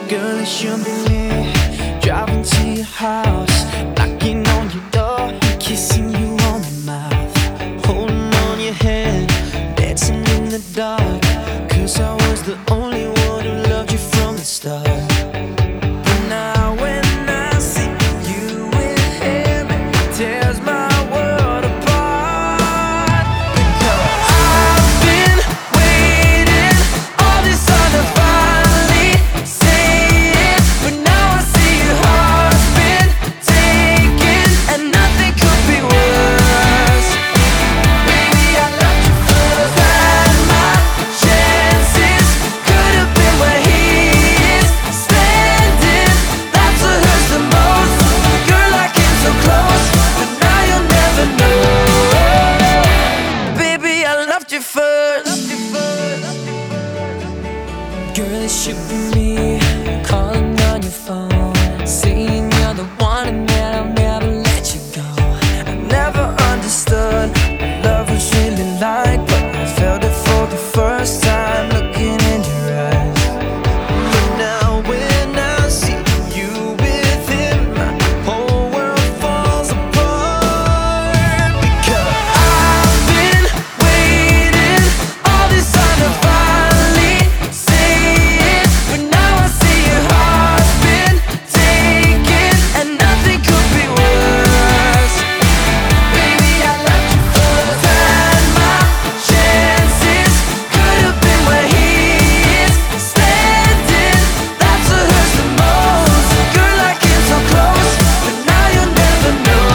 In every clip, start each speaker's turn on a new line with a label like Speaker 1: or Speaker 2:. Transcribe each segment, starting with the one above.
Speaker 1: Girl, it should be me, driving to your house, knocking on your door, kissing you on the mouth, holding on your hand, dancing in the dark. 'Cause I was the only one who loved you from the start. But now when I see you with him, it tears my world apart. Because I've been waiting all this time to finally say it, but now I see your heart's been taken, and nothing could be worse. Baby, I loved you first, had my chances, could have been where he is standing. That's what hurts the most. Girl, I came so close, but now you'll never know. Baby, I loved you first. Girl, it should be me calling on your phone, saying you're the one and that I'll never let you go. I never understood what love was really like, but I felt it for the first time looking in your eyes. But now when I see you with him, my whole world falls apart. Because I've been waiting all this time to finally say it, but now I see your heart's been taken, and nothing could be worse. Baby, I loved you first, had my chances, could have been where he is standing. That's what hurts the most. Girl, I came so close, but now you'll never know.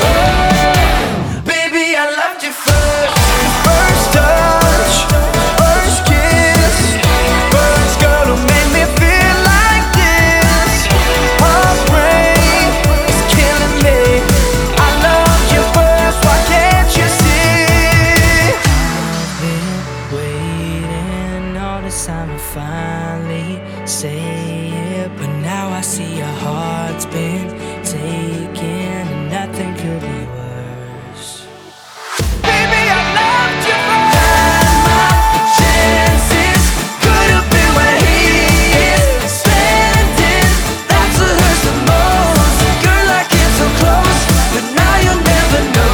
Speaker 1: Baby, I loved you first. First touch, first kiss, first girl who made me feel like this. Heartbreak is killing me. I loved you first, why can't you see? I've been waiting all this time to finally say it, but now I see your heart's been taken, and nothing could be worse. Baby, I loved you first. Had my chances, could have been where he is standing. That's what hurts the most. Girl, I came so close, but now you'll never know.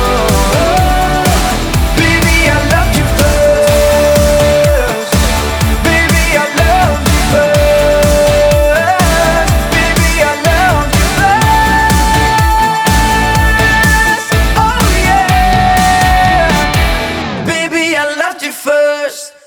Speaker 1: Baby, I loved you first. Baby, I loved you first. Baby, I loved you first. Oh yeah. Baby, I loved you first.